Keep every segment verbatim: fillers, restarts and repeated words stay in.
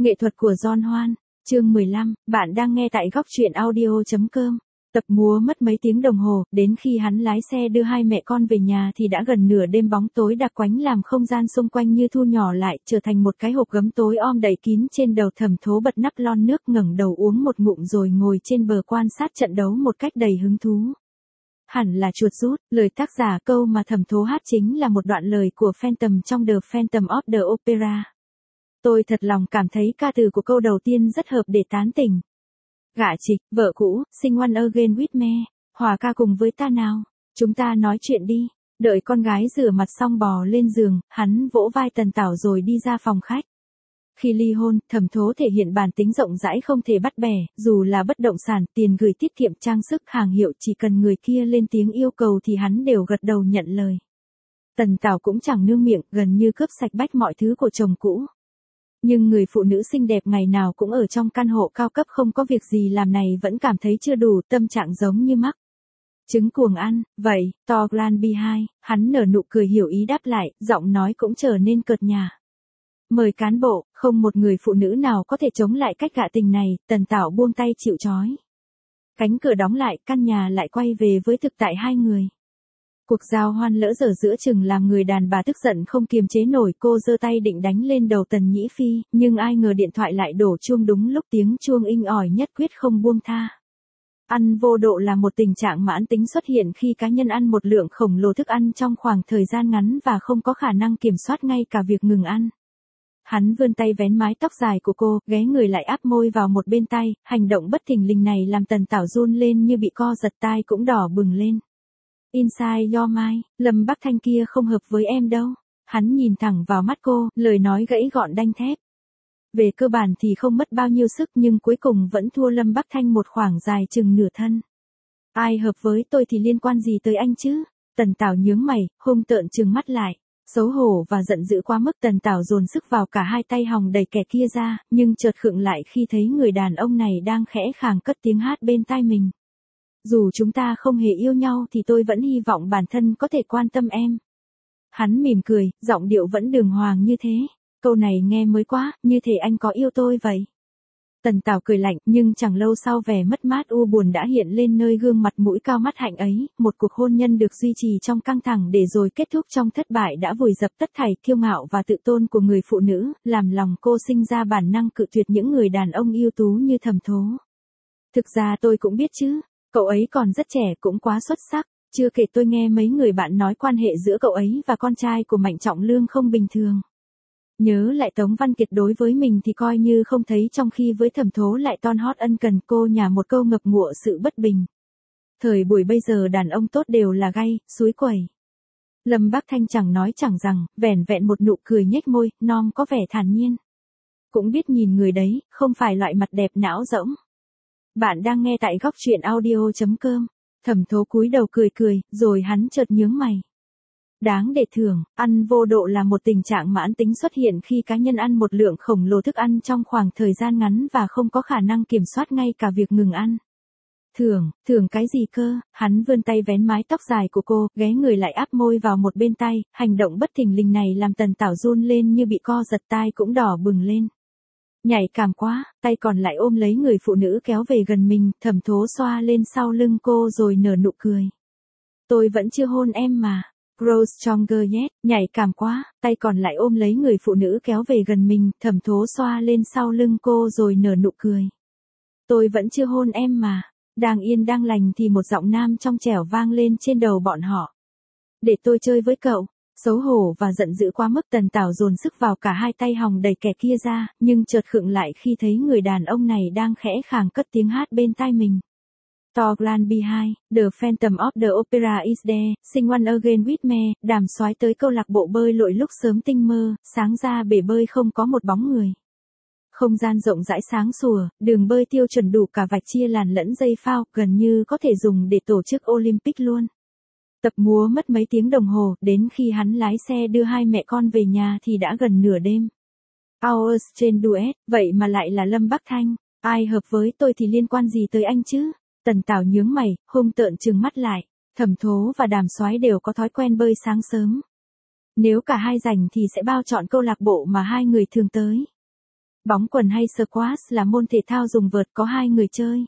Nghệ thuật của John Hoan, chương mười lăm, bạn đang nghe tại góc truyện audio.com. Tập múa mất mấy tiếng đồng hồ, đến khi hắn lái xe đưa hai mẹ con về nhà thì đã gần nửa đêm, bóng tối đặc quánh làm không gian xung quanh như thu nhỏ lại, trở thành một cái hộp gấm tối om đầy kín. Trên đầu Thẩm Thố bật nắp lon nước, ngẩng đầu uống một ngụm rồi ngồi trên bờ quan sát trận đấu một cách đầy hứng thú. Hẳn là chuột rút, lời tác giả câu mà Thẩm Thố hát chính là một đoạn lời của Phantom trong The Phantom of the Opera. Tôi thật lòng cảm thấy ca từ của câu đầu tiên rất hợp để tán tỉnh. Gả chịch, vợ cũ, sing one again with me, hòa ca cùng với ta nào, chúng ta nói chuyện đi. Đợi con gái rửa mặt xong bò lên giường, hắn vỗ vai Tần Tảo rồi đi ra phòng khách. Khi ly hôn, Thẩm Thố thể hiện bản tính rộng rãi không thể bắt bẻ, dù là bất động sản, tiền gửi tiết kiệm, trang sức, hàng hiệu, chỉ cần người kia lên tiếng yêu cầu thì hắn đều gật đầu nhận lời. Tần Tảo cũng chẳng nương miệng, gần như cướp sạch bách mọi thứ của chồng cũ. Nhưng người phụ nữ xinh đẹp ngày nào cũng ở trong căn hộ cao cấp không có việc gì làm này vẫn cảm thấy chưa đủ, tâm trạng giống như mắc trứng cuồng ăn. Vậy, to Glanby hai, hắn nở nụ cười hiểu ý đáp lại, giọng nói cũng trở nên cợt nhả. Mời cán bộ, không một người phụ nữ nào có thể chống lại cách gạ tình này. Tần Tảo buông tay chịu trói. Cánh cửa đóng lại, căn nhà lại quay về với thực tại hai người. Cuộc giao hoan lỡ dở giữa chừng làm người đàn bà tức giận không kiềm chế nổi, cô giơ tay định đánh lên đầu Tần Nhĩ Phi, nhưng ai ngờ điện thoại lại đổ chuông đúng lúc tiếng chuông inh ỏi nhất quyết không buông tha. Ăn vô độ là một tình trạng mãn tính xuất hiện khi cá nhân ăn một lượng khổng lồ thức ăn trong khoảng thời gian ngắn và không có khả năng kiểm soát ngay cả việc ngừng ăn. Hắn vươn tay vén mái tóc dài của cô, ghé người lại áp môi vào một bên tay, hành động bất thình lình này làm Tần Tảo run lên như bị co giật, tai cũng đỏ bừng lên. Inside your mind, Lâm Bắc Thanh kia không hợp với em đâu. Hắn nhìn thẳng vào mắt cô, lời nói gãy gọn đanh thép. Về cơ bản thì không mất bao nhiêu sức nhưng cuối cùng vẫn thua Lâm Bắc Thanh một khoảng dài chừng nửa thân. Ai hợp với tôi thì liên quan gì tới anh chứ? Tần Tảo nhướng mày, hung tợn trừng mắt lại. Xấu hổ và giận dữ quá mức, Tần Tảo dồn sức vào cả hai tay hòng đẩy kẻ kia ra, nhưng chợt khựng lại khi thấy người đàn ông này đang khẽ khàng cất tiếng hát bên tai mình. Dù chúng ta không hề yêu nhau thì tôi vẫn hy vọng bản thân có thể quan tâm em. Hắn mỉm cười, giọng điệu vẫn đường hoàng như thế. Câu này nghe mới quá, như thể anh có yêu tôi vậy. Tần Tảo cười lạnh, nhưng chẳng lâu sau vẻ mất mát u buồn đã hiện lên nơi gương mặt mũi cao mắt hạnh ấy. Một cuộc hôn nhân được duy trì trong căng thẳng để rồi kết thúc trong thất bại đã vùi dập tất thảy kiêu ngạo và tự tôn của người phụ nữ, làm lòng cô sinh ra bản năng cự tuyệt những người đàn ông ưu tú như Thẩm Thố. Thực ra tôi cũng biết chứ. Cậu ấy còn rất trẻ, cũng quá xuất sắc, chưa kể tôi nghe mấy người bạn nói quan hệ giữa cậu ấy và con trai của Mạnh Trọng Lương không bình thường. Nhớ lại Tống Văn Kiệt đối với mình thì coi như không thấy, trong khi với Thẩm Thố lại ton hót ân cần, cô nhả một câu ngập ngụa sự bất bình. Thời buổi bây giờ đàn ông tốt đều là gay, suối quẩy. Lâm Bắc Thanh chẳng nói chẳng rằng, vẻn vẹn một nụ cười nhếch môi, non có vẻ thản nhiên. Cũng biết nhìn người đấy, không phải loại mặt đẹp não rỗng. Bạn đang nghe tại góc truyện audio.com. Thẩm Thố cúi đầu cười cười, rồi hắn chợt nhướng mày. Đáng để thưởng, ăn vô độ là một tình trạng mãn tính xuất hiện khi cá nhân ăn một lượng khổng lồ thức ăn trong khoảng thời gian ngắn và không có khả năng kiểm soát ngay cả việc ngừng ăn. Thưởng, thưởng cái gì cơ? Hắn vươn tay vén mái tóc dài của cô, ghé người lại áp môi vào một bên tay, hành động bất thình lình này làm Tần Tảo run lên như bị co giật, tai cũng đỏ bừng lên. Nhạy cảm quá, tay còn lại ôm lấy người phụ nữ kéo về gần mình, Thẩm Thố xoa lên sau lưng cô rồi nở nụ cười. Tôi vẫn chưa hôn em mà. Grow stronger yet, nhạy cảm quá, tay còn lại ôm lấy người phụ nữ kéo về gần mình, Thẩm Thố xoa lên sau lưng cô rồi nở nụ cười. Tôi vẫn chưa hôn em mà. Đang yên đang lành thì một giọng nam trong trẻo vang lên trên đầu bọn họ. Để tôi chơi với cậu. Xấu hổ và giận dữ quá mức, Tần Tảo dồn sức vào cả hai tay hòng đẩy kẻ kia ra, nhưng chợt khựng lại khi thấy người đàn ông này đang khẽ khàng cất tiếng hát bên tai mình. To Glanby hai, The Phantom of the Opera is there, sing one again with me, đàm soái tới câu lạc bộ bơi lội lúc sớm tinh mơ, sáng ra bể bơi không có một bóng người. Không gian rộng rãi sáng sủa, đường bơi tiêu chuẩn đủ cả vạch chia làn lẫn dây phao, gần như có thể dùng để tổ chức Olympic luôn. Tập múa mất mấy tiếng đồng hồ, đến khi hắn lái xe đưa hai mẹ con về nhà thì đã gần nửa đêm. Hours trên duet, vậy mà lại là Lâm Bắc Thanh. Ai hợp với tôi thì liên quan gì tới anh chứ? Tần Tảo nhướng mày, hung tợn trừng mắt lại. Thẩm Thố và Đàm Soái đều có thói quen bơi sáng sớm. Nếu cả hai rảnh thì sẽ bao chọn câu lạc bộ mà hai người thường tới. Bóng quần hay squash là môn thể thao dùng vợt có hai người chơi.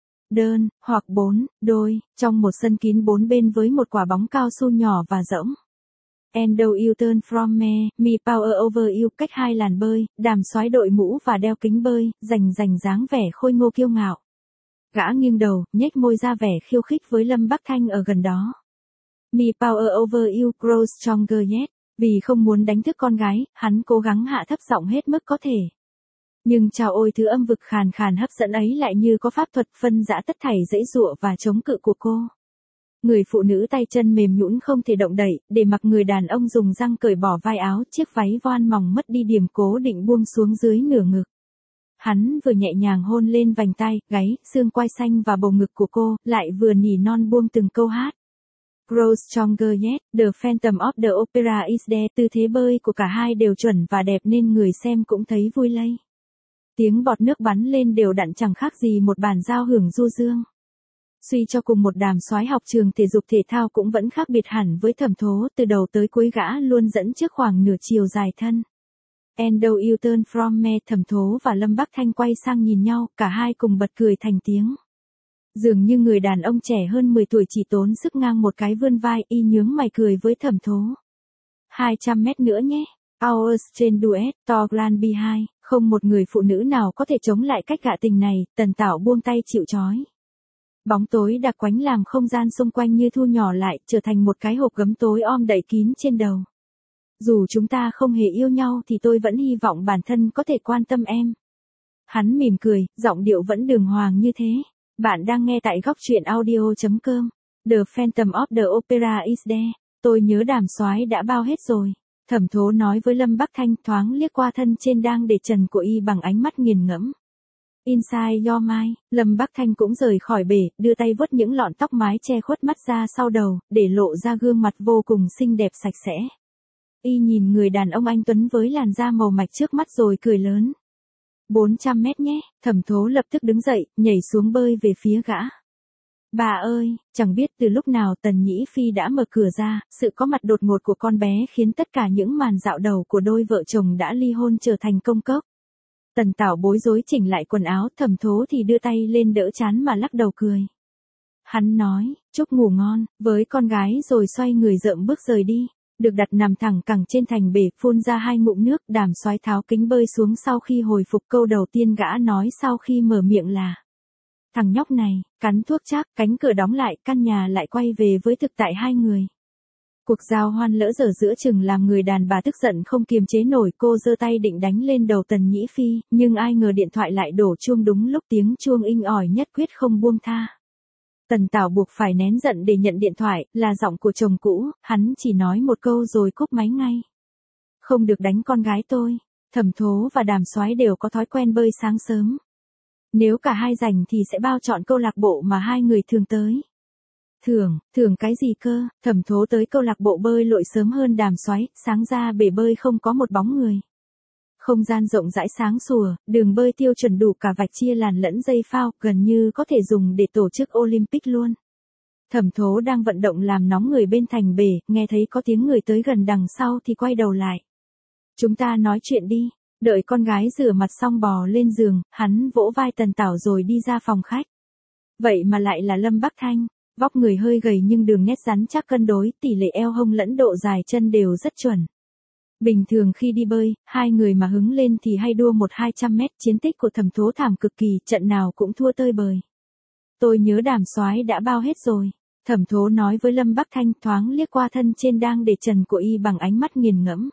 Đơn, hoặc bốn, đôi, trong một sân kín bốn bên với một quả bóng cao su nhỏ và rỗng. Endo you turn from me, me power over you cách hai làn bơi, Đàm Soái đội mũ và đeo kính bơi, rành rành dáng vẻ khôi ngô kiêu ngạo. Gã nghiêng đầu, nhếch môi ra vẻ khiêu khích với Lâm Bắc Thanh ở gần đó. Me power over you grows stronger yet. Vì không muốn đánh thức con gái, hắn cố gắng hạ thấp giọng hết mức có thể. Nhưng chao ôi thứ âm vực khàn khàn hấp dẫn ấy lại như có pháp thuật phân dã tất thảy dãy dụa và chống cự của cô. Người phụ nữ tay chân mềm nhũn không thể động đậy, để mặc người đàn ông dùng răng cởi bỏ vai áo, chiếc váy voan mỏng mất đi điểm cố định buông xuống dưới nửa ngực. Hắn vừa nhẹ nhàng hôn lên vành tay, gáy, xương quai xanh và bầu ngực của cô, lại vừa nỉ non buông từng câu hát. Grow stronger yet, The Phantom of the Opera is there. Tư thế bơi của cả hai đều chuẩn và đẹp nên người xem cũng thấy vui lây. Tiếng bọt nước bắn lên đều đặn chẳng khác gì một bản giao hưởng du dương. Suy cho cùng một Đàm Soái học trường thể dục thể thao cũng vẫn khác biệt hẳn với Thẩm Thố, từ đầu tới cuối gã luôn dẫn trước khoảng nửa chiều dài thân. Endo you turn from me, Thẩm Thố và Lâm Bắc Thanh quay sang nhìn nhau, cả hai cùng bật cười thành tiếng. Dường như người đàn ông trẻ hơn mười tuổi chỉ tốn sức ngang một cái vươn vai, y nhướng mày cười với Thẩm Thố. hai trăm mét nữa nhé. Hours trên duet, to grand behind, không một người phụ nữ nào có thể chống lại cách gạ tình này, Tần Tảo buông tay chịu trói. Bóng tối đặc quánh làm không gian xung quanh như thu nhỏ lại, trở thành một cái hộp gấm tối om đậy kín trên đầu. Dù chúng ta không hề yêu nhau thì tôi vẫn hy vọng bản thân có thể quan tâm em. Hắn mỉm cười, giọng điệu vẫn đường hoàng như thế. Bạn đang nghe tại góc truyện audio chấm com. The Phantom of the Opera is there. Tôi nhớ Đàm Soái đã bao hết rồi. Thẩm Thố nói với Lâm Bắc Thanh, thoáng liếc qua thân trên đang để trần của y bằng ánh mắt nghiền ngẫm. Inside your mind, Lâm Bắc Thanh cũng rời khỏi bể, đưa tay vuốt những lọn tóc mái che khuất mắt ra sau đầu, để lộ ra gương mặt vô cùng xinh đẹp sạch sẽ. Y nhìn người đàn ông anh tuấn với làn da màu mạch trước mắt rồi cười lớn. bốn trăm mét nhé, Thẩm Thố lập tức đứng dậy, nhảy xuống bơi về phía gã. Bà ơi, chẳng biết từ lúc nào Tần Nhĩ Phi đã mở cửa ra, sự có mặt đột ngột của con bé khiến tất cả những màn dạo đầu của đôi vợ chồng đã ly hôn trở thành công cốc. Tần Tảo bối rối chỉnh lại quần áo, Thẩm Thố thì đưa tay lên đỡ trán mà lắc đầu cười. Hắn nói, chúc ngủ ngon, với con gái rồi xoay người rợm bước rời đi. Được đặt nằm thẳng cẳng trên thành bể, phun ra hai ngụm nước, Đàm Soái tháo kính bơi xuống sau khi hồi phục. Câu đầu tiên gã nói sau khi mở miệng là: thằng nhóc này, cắn thuốc chắc. Cánh cửa đóng lại, căn nhà lại quay về với thực tại hai người. Cuộc giao hoan lỡ dở giữa chừng làm người đàn bà tức giận không kiềm chế nổi, cô giơ tay định đánh lên đầu Tần Nhĩ Phi, nhưng ai ngờ điện thoại lại đổ chuông đúng lúc tiếng chuông inh ỏi nhất quyết không buông tha. Tần Tảo buộc phải nén giận để nhận điện thoại, là giọng của chồng cũ, hắn chỉ nói một câu rồi cúp máy ngay. Không được đánh con gái tôi. Thẩm Thố và Đàm Soái đều có thói quen bơi sáng sớm. Nếu cả hai rảnh thì sẽ bao chọn câu lạc bộ mà hai người thường tới. Thường, thường cái gì cơ? Thẩm Thố tới câu lạc bộ bơi lội sớm hơn Đàm Soái, sáng ra bể bơi không có một bóng người. Không gian rộng rãi sáng sủa, đường bơi tiêu chuẩn đủ cả vạch chia làn lẫn dây phao, gần như có thể dùng để tổ chức Olympic luôn. Thẩm Thố đang vận động làm nóng người bên thành bể, nghe thấy có tiếng người tới gần đằng sau thì quay đầu lại. Chúng ta nói chuyện đi. Đợi con gái rửa mặt xong bò lên giường, hắn vỗ vai Tần Tảo rồi đi ra phòng khách. Vậy mà lại là Lâm Bắc Thanh. Vóc người hơi gầy nhưng đường nét rắn chắc cân đối, tỷ lệ eo hông lẫn độ dài chân đều rất chuẩn. Bình thường khi đi bơi, hai người mà hứng lên thì hay đua một hai trăm mét, chiến tích của Thẩm Thố thảm cực kỳ, trận nào cũng thua tơi bời. Tôi nhớ Đàm Soái đã bao hết rồi. Thẩm Thố nói với Lâm Bắc Thanh, thoáng liếc qua thân trên đang để trần của y bằng ánh mắt nghiền ngẫm.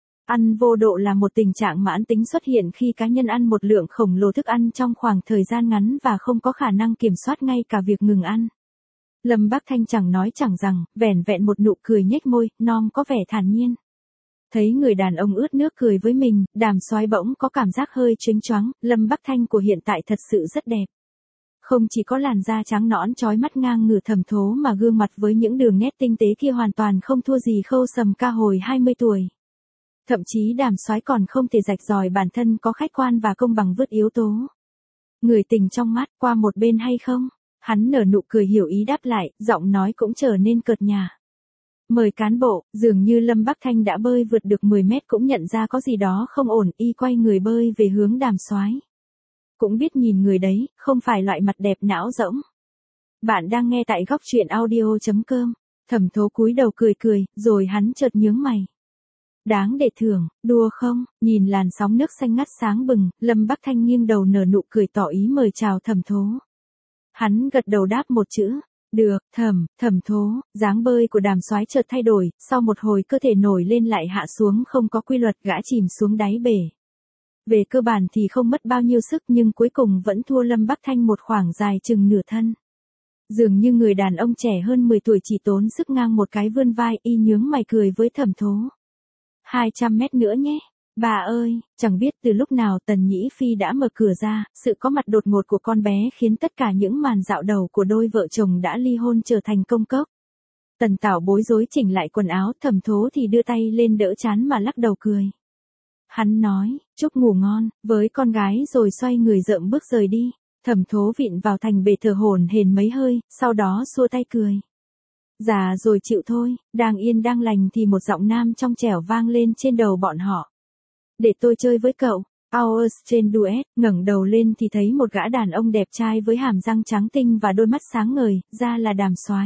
Ăn vô độ là một tình trạng mãn tính xuất hiện khi cá nhân ăn một lượng khổng lồ thức ăn trong khoảng thời gian ngắn và không có khả năng kiểm soát ngay cả việc ngừng ăn. Lâm Bắc Thanh chẳng nói chẳng rằng, vẻn vẹn một nụ cười nhếch môi, non có vẻ thản nhiên. Thấy người đàn ông ướt nước cười với mình, Đàm Soái bỗng có cảm giác hơi chênh choáng. Lâm Bắc Thanh của hiện tại thật sự rất đẹp. Không chỉ có làn da trắng nõn chói mắt ngang ngửa Thẩm Thố mà gương mặt với những đường nét tinh tế kia hoàn toàn không thua gì Khâu Sầm Ca hồi hai mươi tuổi. Thậm chí Đàm Soái còn không thể rạch ròi bản thân có khách quan và công bằng vứt yếu tố. Người tình trong mắt, qua một bên hay không? Hắn nở nụ cười hiểu ý đáp lại, giọng nói cũng trở nên cợt nhả. Mời cán bộ, dường như Lâm Bắc Thanh đã bơi vượt được mười mét cũng nhận ra có gì đó không ổn, y quay người bơi về hướng Đàm Soái. Cũng biết nhìn người đấy, không phải loại mặt đẹp não rỗng. Bạn đang nghe tại góc truyện audio.com. Thẩm Thố cúi đầu cười cười, rồi hắn chợt nhướng mày. Đáng để thưởng, đùa không? Nhìn làn sóng nước xanh ngắt sáng bừng, Lâm Bắc Thanh nghiêng đầu nở nụ cười tỏ ý mời chào Thẩm Thố. Hắn gật đầu đáp một chữ. Được, thẩm, thẩm thố, dáng bơi của Đàm Soái chợt thay đổi, sau một hồi cơ thể nổi lên lại hạ xuống không có quy luật, gã chìm xuống đáy bể. Về cơ bản thì không mất bao nhiêu sức nhưng cuối cùng vẫn thua Lâm Bắc Thanh một khoảng dài chừng nửa thân. Dường như người đàn ông trẻ hơn mười tuổi chỉ tốn sức ngang một cái vươn vai, y nhướng mày cười với Thẩm Thố. hai trăm mét nữa nhé. Bà ơi, chẳng biết từ lúc nào Tần Nhĩ Phi đã mở cửa ra, sự có mặt đột ngột của con bé khiến tất cả những màn dạo đầu của đôi vợ chồng đã ly hôn trở thành công cốc. Tần Tảo bối rối chỉnh lại quần áo, Thẩm Thố thì đưa tay lên đỡ trán mà lắc đầu cười. Hắn nói, chúc ngủ ngon, với con gái rồi xoay người rợm bước rời đi. Thẩm Thố vịn vào thành bể thở hổn hển mấy hơi, sau đó xua tay cười. Già rồi chịu thôi, đang yên đang lành thì một giọng nam trong trẻo vang lên trên đầu bọn họ. Để tôi chơi với cậu. Hours trên duet, ngẩng đầu lên thì thấy một gã đàn ông đẹp trai với hàm răng trắng tinh và đôi mắt sáng ngời, ra là Đàm Soái.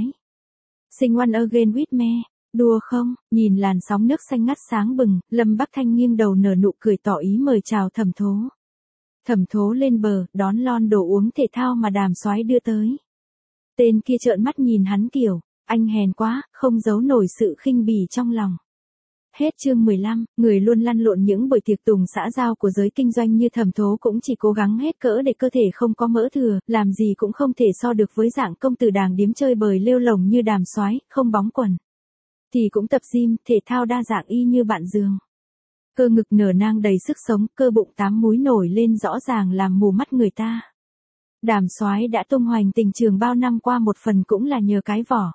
Sing one again with me. Đùa không? Nhìn làn sóng nước xanh ngắt sáng bừng, Lâm Bắc Thanh nghiêng đầu nở nụ cười tỏ ý mời chào Thẩm Thố. Thẩm Thố lên bờ, đón lon đồ uống thể thao mà Đàm Soái đưa tới. Tên kia trợn mắt nhìn hắn kiểu, anh hèn quá, không giấu nổi sự khinh bỉ trong lòng. Hết chương mười lăm, người luôn lăn lộn những buổi tiệc tùng xã giao của giới kinh doanh như Thẩm Thố cũng chỉ cố gắng hết cỡ để cơ thể không có mỡ thừa, làm gì cũng không thể so được với dạng công tử đàng điếm chơi bời lêu lồng như Đàm Soái, không bóng quần. Thì cũng tập gym, thể thao đa dạng y như bạn giường. Cơ ngực nở nang đầy sức sống, cơ bụng tám múi nổi lên rõ ràng làm mù mắt người ta. Đàm Soái đã tung hoành tình trường bao năm qua một phần cũng là nhờ cái vỏ.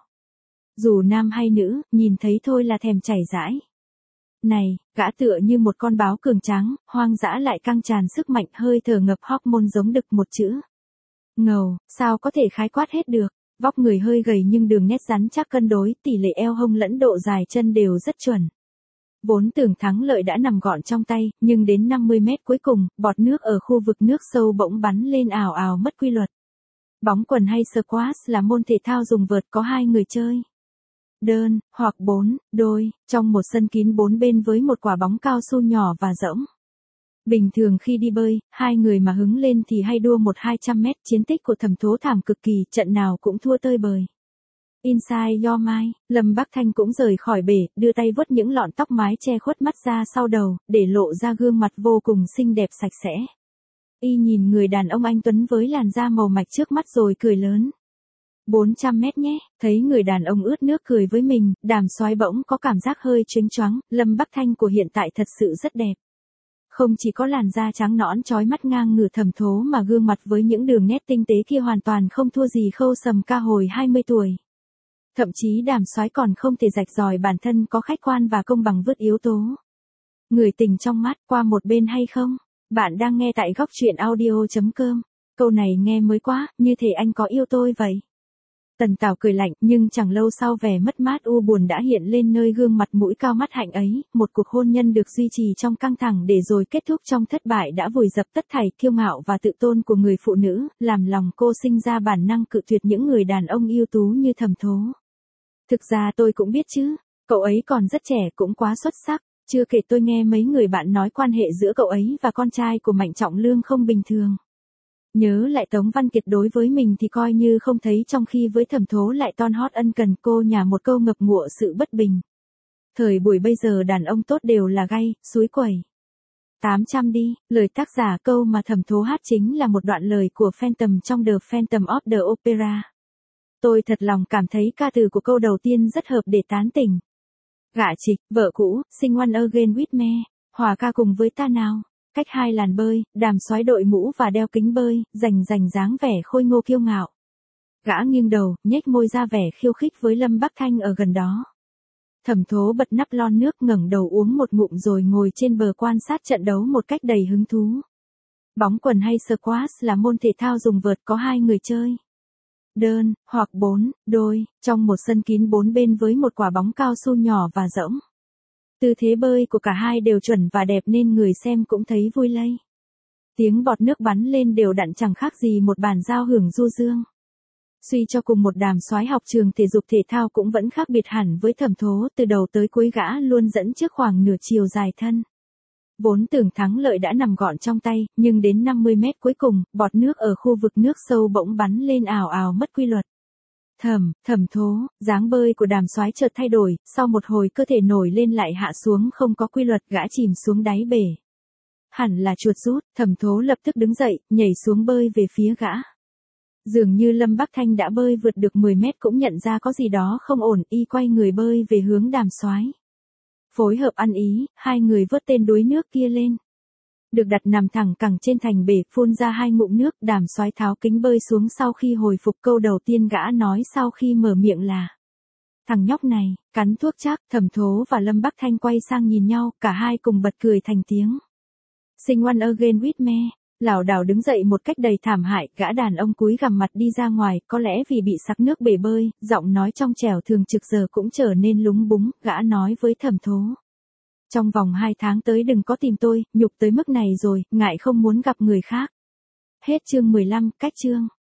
Dù nam hay nữ, nhìn thấy thôi là thèm chảy rãi. Này, gã tựa như một con báo cường tráng, hoang dã lại căng tràn sức mạnh, hơi thở ngập hormone giống đực một chữ. Ngầu, sao có thể khái quát hết được, vóc người hơi gầy nhưng đường nét rắn chắc cân đối, tỷ lệ eo hông lẫn độ dài chân đều rất chuẩn. Vốn tưởng thắng lợi đã nằm gọn trong tay, nhưng đến năm mươi mét cuối cùng, bọt nước ở khu vực nước sâu bỗng bắn lên ào ào mất quy luật. Bóng quần hay squash là môn thể thao dùng vợt có hai người chơi. Đơn, hoặc bốn, đôi, trong một sân kín bốn bên với một quả bóng cao su nhỏ và rỗng. Bình thường khi đi bơi, hai người mà hứng lên thì hay đua một hai trăm mét, chiến tích của Thẩm Thố thảm cực kỳ, trận nào cũng thua tơi bời. Inside your mind, Lâm Bắc Thanh cũng rời khỏi bể, đưa tay vuốt những lọn tóc mái che khuất mắt ra sau đầu, để lộ ra gương mặt vô cùng xinh đẹp sạch sẽ. Y nhìn người đàn ông anh tuấn với làn da màu mạch trước mắt rồi cười lớn. bốn trăm mét nhé, thấy người đàn ông ướt nước cười với mình, Đàm Soái bỗng có cảm giác hơi chênh choáng, Lâm Bắc Thanh của hiện tại thật sự rất đẹp. Không chỉ có làn da trắng nõn chói mắt ngang ngửa Thẩm Thố mà gương mặt với những đường nét tinh tế kia hoàn toàn không thua gì Khâu Sầm Ca hồi hai mươi tuổi. Thậm chí Đàm Soái còn không thể rạch ròi bản thân có khách quan và công bằng vượt yếu tố. Người tình trong mắt qua một bên hay không? Bạn đang nghe tại góc truyện audio.com. Câu này nghe mới quá, như thể anh có yêu tôi vậy. Tần Tảo cười lạnh, nhưng chẳng lâu sau vẻ mất mát u buồn đã hiện lên nơi gương mặt mũi cao mắt hạnh ấy, một cuộc hôn nhân được duy trì trong căng thẳng để rồi kết thúc trong thất bại đã vùi dập tất thảy kiêu ngạo và tự tôn của người phụ nữ, làm lòng cô sinh ra bản năng cự tuyệt những người đàn ông ưu tú như Thẩm Thố. Thực ra tôi cũng biết chứ, cậu ấy còn rất trẻ cũng quá xuất sắc, chưa kể tôi nghe mấy người bạn nói quan hệ giữa cậu ấy và con trai của Mạnh Trọng Lương không bình thường. Nhớ lại Tống Văn Kiệt đối với mình thì coi như không thấy, trong khi với Thẩm Thố lại ton hót ân cần, cô nhà một câu ngập ngụa sự bất bình. Thời buổi bây giờ đàn ông tốt đều là gay, suối quẩy. tám trăm đi, lời tác giả câu mà Thẩm Thố hát chính là một đoạn lời của Phantom trong The Phantom of the Opera. Tôi thật lòng cảm thấy ca từ của câu đầu tiên rất hợp để tán tỉnh. Gả chịch, vợ cũ, sing one again with me, hòa ca cùng với ta nào. Cách hai làn bơi, Đàm Soái đội mũ và đeo kính bơi, rành rành dáng vẻ khôi ngô kiêu ngạo. Gã nghiêng đầu, nhếch môi ra vẻ khiêu khích với Lâm Bắc Thanh ở gần đó. Thẩm Thố bật nắp lon nước, ngẩng đầu uống một ngụm rồi ngồi trên bờ quan sát trận đấu một cách đầy hứng thú. Bóng quần hay squash là môn thể thao dùng vợt có hai người chơi. đơn, hoặc bốn, đôi, trong một sân kín bốn bên với một quả bóng cao su nhỏ và rỗng. Tư thế bơi của cả hai đều chuẩn và đẹp nên người xem cũng thấy vui lây. Tiếng bọt nước bắn lên đều đặn chẳng khác gì một bản giao hưởng du dương. Suy cho cùng một đàm soái học trường thể dục thể thao cũng vẫn khác biệt hẳn với Thẩm Thố, từ đầu tới cuối gã luôn dẫn trước khoảng nửa chiều dài thân. Vốn tưởng thắng lợi đã nằm gọn trong tay, nhưng đến năm mươi mét cuối cùng, bọt nước ở khu vực nước sâu bỗng bắn lên ào ào mất quy luật. Thẩm, Thẩm Thố, dáng bơi của đàm soái chợt thay đổi, sau một hồi cơ thể nổi lên lại hạ xuống không có quy luật, gã chìm xuống đáy bể. Hẳn là chuột rút, Thẩm Thố lập tức đứng dậy, nhảy xuống bơi về phía gã. Dường như Lâm Bắc Thanh đã bơi vượt được mười mét cũng nhận ra có gì đó không ổn, y quay người bơi về hướng đàm soái. Phối hợp ăn ý, hai người vớt tên đuối nước kia lên. Được đặt nằm thẳng cẳng trên thành bể, phun ra hai ngụm nước, đàm soái tháo kính bơi xuống sau khi hồi phục. Câu đầu tiên gã nói sau khi mở miệng là: thằng nhóc này, cắn thuốc chắc. Thẩm Thố và Lâm Bắc Thanh quay sang nhìn nhau, cả hai cùng bật cười thành tiếng. Sing one again with me. Lảo đảo đứng dậy một cách đầy thảm hại, gã đàn ông cúi gằm mặt đi ra ngoài, có lẽ vì bị sặc nước bể bơi, giọng nói trong trẻo thường trực giờ cũng trở nên lúng búng. Gã nói với Thẩm Thố: trong vòng hai tháng tới đừng có tìm tôi, nhục tới mức này rồi, ngại không muốn gặp người khác. Hết chương mười lăm, cách chương.